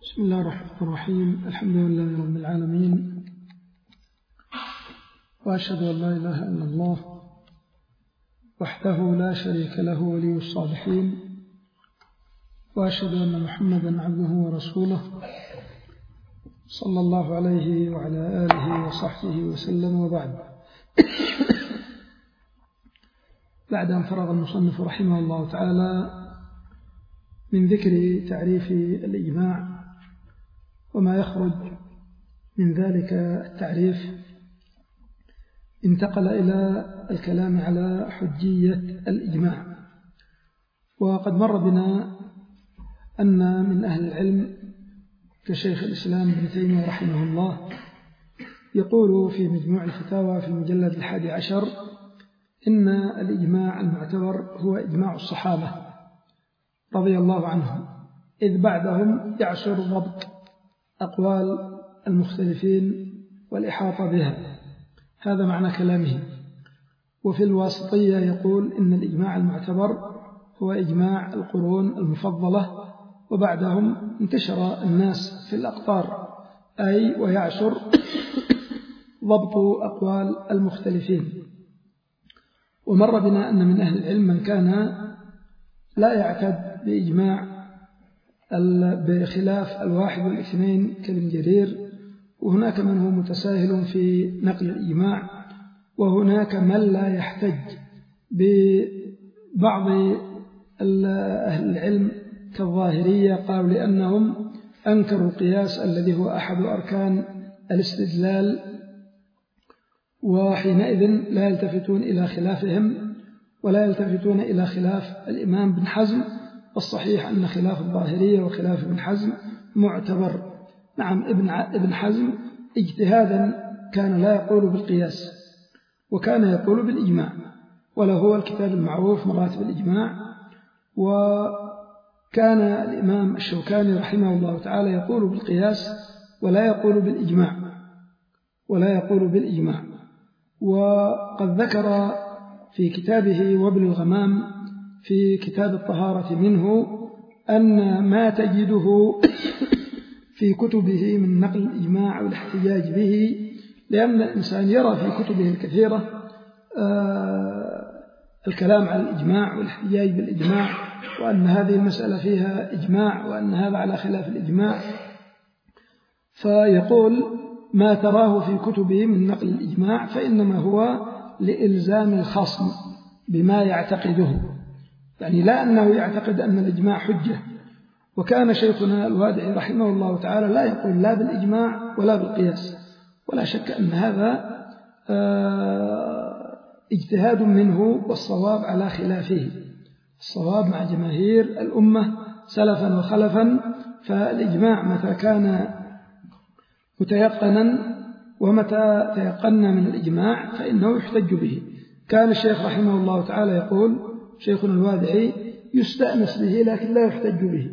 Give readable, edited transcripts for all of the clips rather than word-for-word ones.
بسم الله الرحمن الرحيم. الحمد لله رب العالمين، وأشهد أن لا إله إلا الله وحده لا شريك له ولي الصالحين، وأشهد أن محمدا عبده ورسوله صلى الله عليه وعلى آله وصحبه وسلم. وبعد، بعد أن فرغ المصنف رحمه الله تعالى من ذكر تعريف الإجماع وما يخرج من ذلك التعريف، انتقل إلى الكلام على حجية الإجماع. وقد مر بنا أن من أهل العلم كشيخ الإسلام ابن تيمية رحمه الله يقول في مجموع الفتاوى في المجلد 11 إن الإجماع المعتبر هو إجماع الصحابة رضي الله عنهم، إذ بعدهم يعسر ضبط أقوال المختلفين والإحاطة بها. هذا معنى كلامه. وفي الواسطية يقول إن الإجماع المعتبر هو إجماع القرون المفضلة، وبعدهم انتشر الناس في الأقطار، أي ويعسر ضبط أقوال المختلفين. ومر بنا أن من أهل العلم من كان لا يعتد بإجماع بخلاف الواحد والاثنين كابن جرير، وهناك من هو متساهل في نقل الإجماع، وهناك من لا يحتج ببعض أهل العلم كالظاهرية، قالوا لأنهم أنكروا القياس الذي هو أحد أركان الاستدلال، وحينئذ لا يلتفتون إلى خلافهم ولا يلتفتون إلى خلاف الإمام بن حزم. والصحيح أن خلاف الظاهرية وخلاف ابن حزم معتبر. نعم، ابن حزم اجتهادا كان لا يقول بالقياس، وكان يقول بالإجماع، وله الكتاب المعروف مراتب الإجماع. وكان الإمام الشوكاني رحمه الله تعالى يقول بالقياس ولا يقول بالإجماع. وقد ذكر في كتابه وابن الغمام في كتاب الطهارة منه أن ما تجده في كتبه من نقل الإجماع والاحتجاج به، لأن الإنسان يرى في كتبه الكثيرة الكلام على الإجماع والاحتجاج بالإجماع، وأن هذه المسألة فيها إجماع وأن هذا على خلاف الإجماع. فيقول ما تراه في كتبه من نقل الإجماع فإنما هو لإلزام الخصم بما يعتقده، يعني لا أنه يعتقد أن الإجماع حجة. وكان شيخنا الوادعي رحمه الله تعالى لا يقول لا بالإجماع ولا بالقياس، ولا شك أن هذا اجتهاد منه، والصواب على خلافه. الصواب مع جماهير الأمة سلفا وخلفا، فالإجماع متى كان متيقنا ومتى تيقنا من الإجماع فإنه يحتج به. كان الشيخ رحمه الله تعالى يقول، شيخنا الوادعي، يستأنس به لكن لا يحتج به.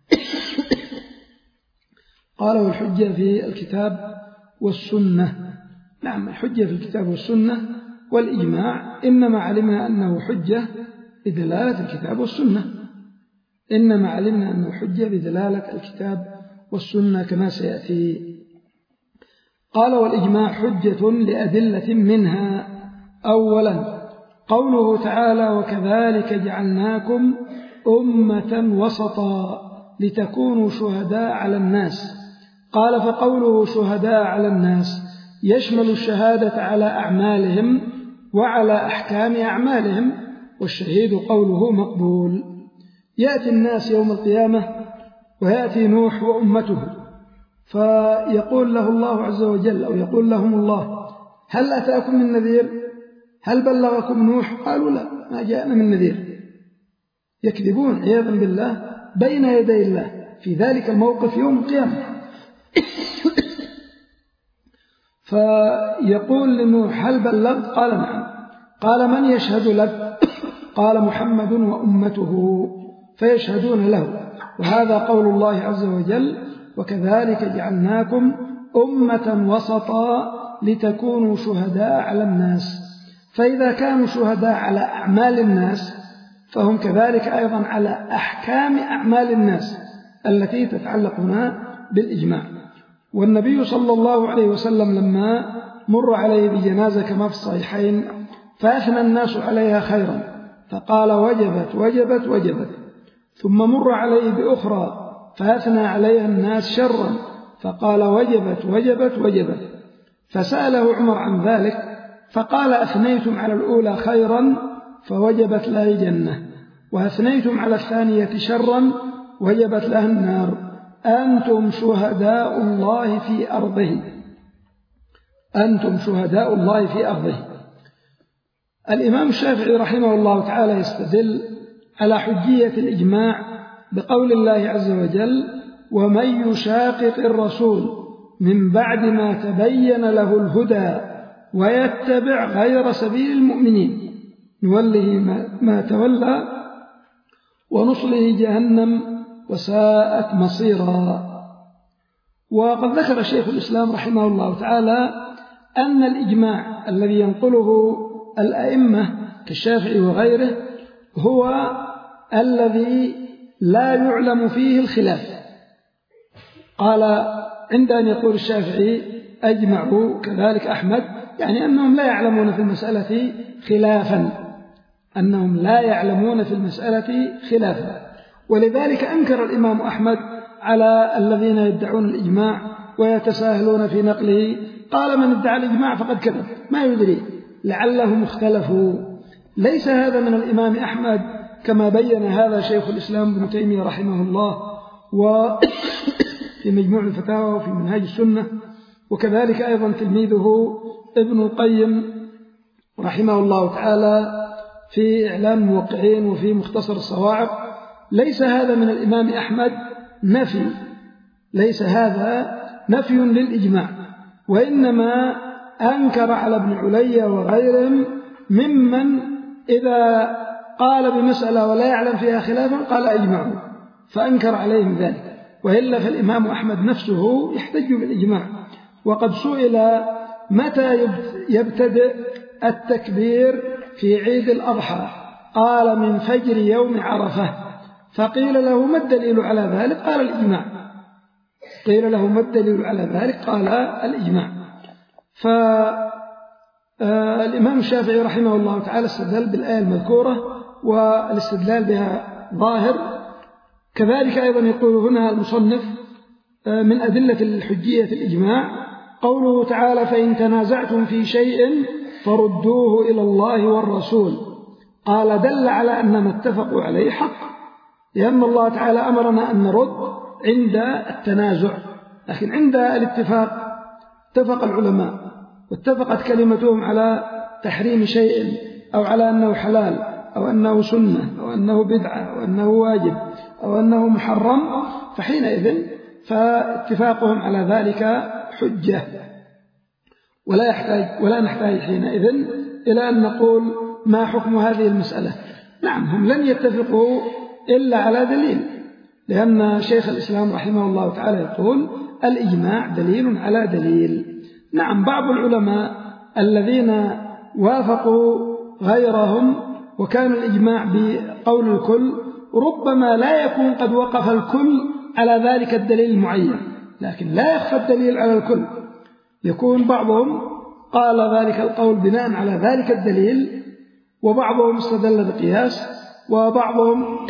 قال والحجة في الكتاب والسنة. نعم، الحجة في الكتاب والسنة، والإجماع إنما علمنا أنه حجة بدلالة الكتاب والسنة، إنما علمنا أنه حجة بدلالة الكتاب والسنة كما سيأتي. قال والإجماع حجة لأدلة منها: أولا قوله تعالى وكذلك جعلناكم أمة وسطا لتكونوا شهداء على الناس. قال فقوله شهداء على الناس يشمل الشهادة على أعمالهم وعلى أحكام أعمالهم، والشهيد قوله مقبول. يأتي الناس يوم القيامة ويأتي نوح وأمته، فيقول له الله عز وجل أو يقول لهم الله: هل أتاكم من نذير؟ هل بلغكم نوح؟ قالوا لا، ما جاءنا من نذير. يكذبون عياذا بالله بين يدي الله في ذلك الموقف يوم القيامة. فيقول لنوح: هل بلغت؟ قال نعم. قال من يشهد لك؟ قال محمد وأمته، فيشهدون له. وهذا قول الله عز وجل: وكذلك جعلناكم أمة وسطا لتكونوا شهداء على الناس. فإذا كانوا شهداء على أعمال الناس فهم كذلك أيضا على أحكام أعمال الناس التي تتعلق هنا بالإجماع. والنبي صلى الله عليه وسلم لما مر عليه بجنازة كما في الصحيحين فأثنى الناس عليها خيرا فقال وجبت وجبت وجبت، ثم مر عليه بأخرى فأثنى عليها الناس شرا فقال وجبت وجبت وجبت، فسأله عمر عن ذلك فقال أثنيتم على الأولى خيرا فوجبت لها الجنة، وأثنيتم على الثانية شرا وجبت لها النار، أنتم شهداء الله في أرضه، أنتم شهداء الله في أرضه. الإمام الشافعي رحمه الله تعالى يستدل على حجية الإجماع بقول الله عز وجل ومن يشاقق الرسول من بعد ما تبين له الهدى ويتبع غير سبيل المؤمنين نوله ما تولى ونصله جهنم وساءت مصيرا. وقد ذكر شيخ الإسلام رحمه الله تعالى أن الإجماع الذي ينقله الأئمة كالشافعي وغيره هو الذي لا يعلم فيه الخلاف. قال عند أن يقول الشافعي أجمعوا كذلك أحمد، يعني أنهم لا يعلمون في المسألة خلافا، أنهم لا يعلمون في المسألة خلافا. ولذلك أنكر الإمام أحمد على الذين يدعون الإجماع ويتساهلون في نقله، قال من ادعى الإجماع فقد كذب، ما يدري لعلهم اختلفوا. ليس هذا من الإمام أحمد كما بين هذا شيخ الإسلام ابن تيمية رحمه الله وفي مجموع الفتاوى وفي منهاج السنة، وكذلك أيضا تلميذه ابن القيم رحمه الله تعالى في إعلام الموقعين وفي مختصر الصواعق. ليس هذا من الإمام أحمد نفي، ليس هذا نفي للإجماع، وإنما أنكر على ابن علي وغيرهم ممن إذا قال بمسألة ولا يعلم فيها خلافا قال أجمعوا، فأنكر عليهم ذلك. وإلا فالإمام أحمد نفسه يحتج بالإجماع. وقد سئل متى يبتدئ التكبير في عيد الأضحى، قال من فجر يوم عرفة، فقيل له ما الدليل على ذلك؟ قال الإجماع. قيل له ما الدليل على ذلك؟ قال الإجماع. فالإمام الشافعي رحمه الله تعالى استدل بالآية المذكورة والاستدلال بها ظاهر. كذلك أيضا يقول هنا المصنف من أدلة الحجية الإجماع قوله تعالى فإن تنازعتم في شيء فردوه إلى الله والرسول، قال دل على أن ما اتفقوا عليه حق، لأن الله تعالى أمرنا أن نرد عند التنازع، لكن عند الاتفاق اتفق العلماء واتفقت كلمتهم على تحريم شيء أو على أنه حلال أو أنه سنة أو أنه بدعة أو أنه واجب أو أنه محرم، فحينئذ فاتفاقهم على ذلك حجة، ولا نحتاج حينئذ إلى أن نقول ما حكم هذه المسألة. نعم هم لن يتفقوا إلا على دليل، لأن شيخ الإسلام رحمه الله تعالى يقول الإجماع دليل على دليل. نعم بعض العلماء الذين وافقوا غيرهم وكان الإجماع بقول الكل ربما لا يكون قد وقف الكل على ذلك الدليل المعين، لكن لا يخفى الدليل على الكل، يكون بعضهم قال ذلك القول بناء على ذلك الدليل، وبعضهم استدل بقياس، وبعضهم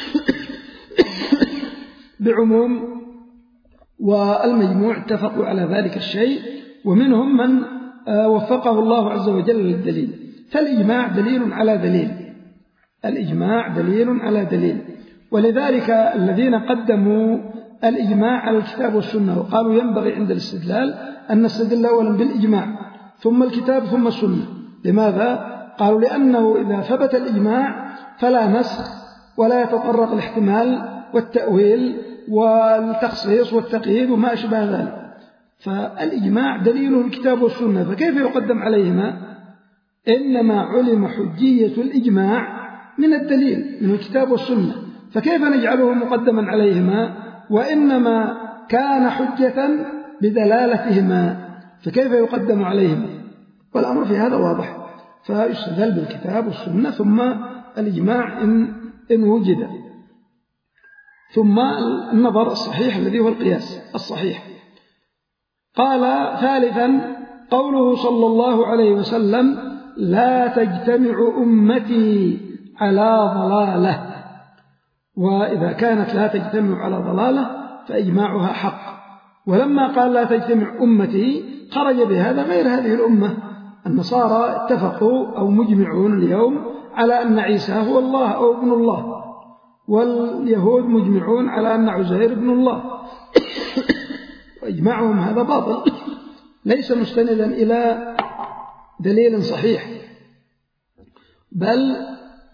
بعموم، والمجموع اتفقوا على ذلك الشيء، ومنهم من وفقه الله عز وجل للدليل. فالإجماع دليل على دليل، الإجماع دليل على دليل. ولذلك الذين قدموا الإجماع على الكتاب والسنة وقالوا ينبغي عند الاستدلال أن نستدل أولا بالإجماع ثم الكتاب ثم السنة. لماذا؟ قالوا لأنه إذا ثبت الإجماع فلا نسخ ولا يتطرق الاحتمال والتأويل والتخصيص والتقييد وما أشبه ذلك. فالإجماع دليله الكتاب والسنة، فكيف يقدم عليهما؟ إنما علم حجية الإجماع من الدليل من الكتاب والسنة، فكيف نجعله مقدما عليهما؟ وإنما كان حجة بدلالتهما، فكيف يقدم عليهما؟ والأمر في هذا واضح، فيستدل بالكتاب والسنة ثم الإجماع إن وجد. ثم النظر الصحيح الذي هو القياس الصحيح. قال ثالثا قوله صلى الله عليه وسلم لا تجتمع أمتي على ضلالة، وإذا كانت لا تجتمع على ضلالة فإجماعها حق. ولما قال لا تجتمع أمتي خرج بهذا غير هذه الأمة. النصارى اتفقوا أو مجمعون اليوم على أن عيسى هو الله أو ابن الله، واليهود مجمعون على أن عزير ابن الله، وإجماعهم هذا باطل ليس مستندا إلى دليل صحيح، بل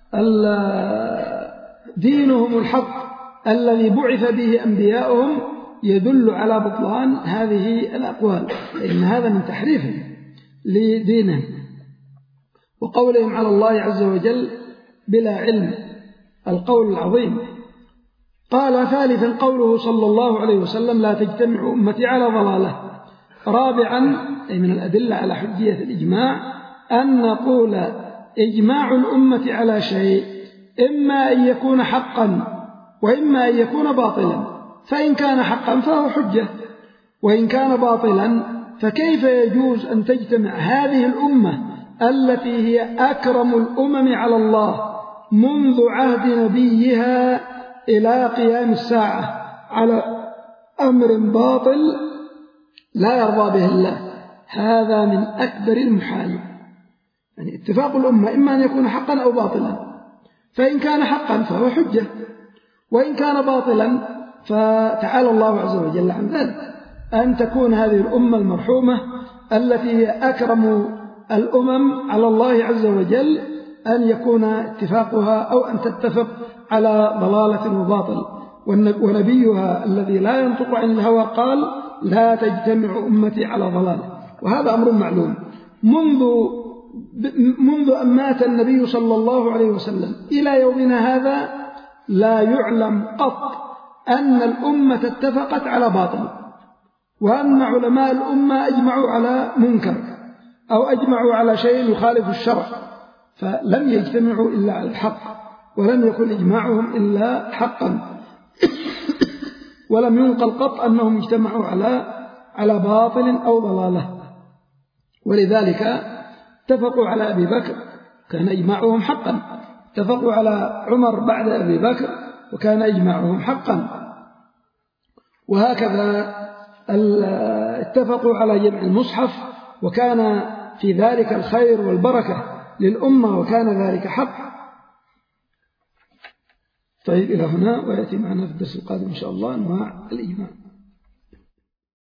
دينهم الحق الذي بعث به أنبياؤهم يدل على بطلان هذه الأقوال، فإن هذا من تحريفهم لدينهم وقولهم على الله عز وجل بلا علم، القول العظيم. قال ثالثا قوله صلى الله عليه وسلم لا تجتمع أمتي على ضلالة. رابعا أي من الأدلة على حجية الإجماع أن نقول إجماع الأمة على شيء إما أن يكون حقا وإما أن يكون باطلا، فإن كان حقا فهو حجة، وإن كان باطلا فكيف يجوز أن تجتمع هذه الأمة التي هي أكرم الأمم على الله منذ عهد نبيها إلى قيام الساعة على أمر باطل لا يرضى به الله؟ هذا من أكبر المحال. يعني اتفاق الأمة إما أن يكون حقا أو باطلا، فإن كان حقا فهو حجة، وإن كان باطلا فتعالى الله عز وجل عن ذلك أن تكون هذه الأمة المرحومة التي هي أكرم الأمم على الله عز وجل أن يكون اتفاقها أو أن تتفق على ضلالة وباطل. ونبيها الذي لا ينطق عن الهوى قال لا تجتمع أمتي على ضلالة، وهذا أمر معلوم منذ أن مات النبي صلى الله عليه وسلم إلى يومنا هذا. لا يعلم قط أن الأمة اتفقت على باطل، وأن علماء الأمة أجمعوا على منكر أو أجمعوا على شيء يخالف الشرع، فلم يجتمعوا إلا على الحق، ولم يكن إجماعهم إلا حقا، ولم ينقل قط أنهم اجتمعوا على باطل أو ضلالة. ولذلك اتفقوا على أبي بكر كان إجماعهم حقا، اتفقوا على عمر بعد أبي بكر وكان إجماعهم حقا، وهكذا اتفقوا على جمع المصحف وكان في ذلك الخير والبركة للأمة وكان ذلك حق. طيب إلى هنا، ويأتي معنا في الدرس القادم إن شاء الله أنواع الإجماع.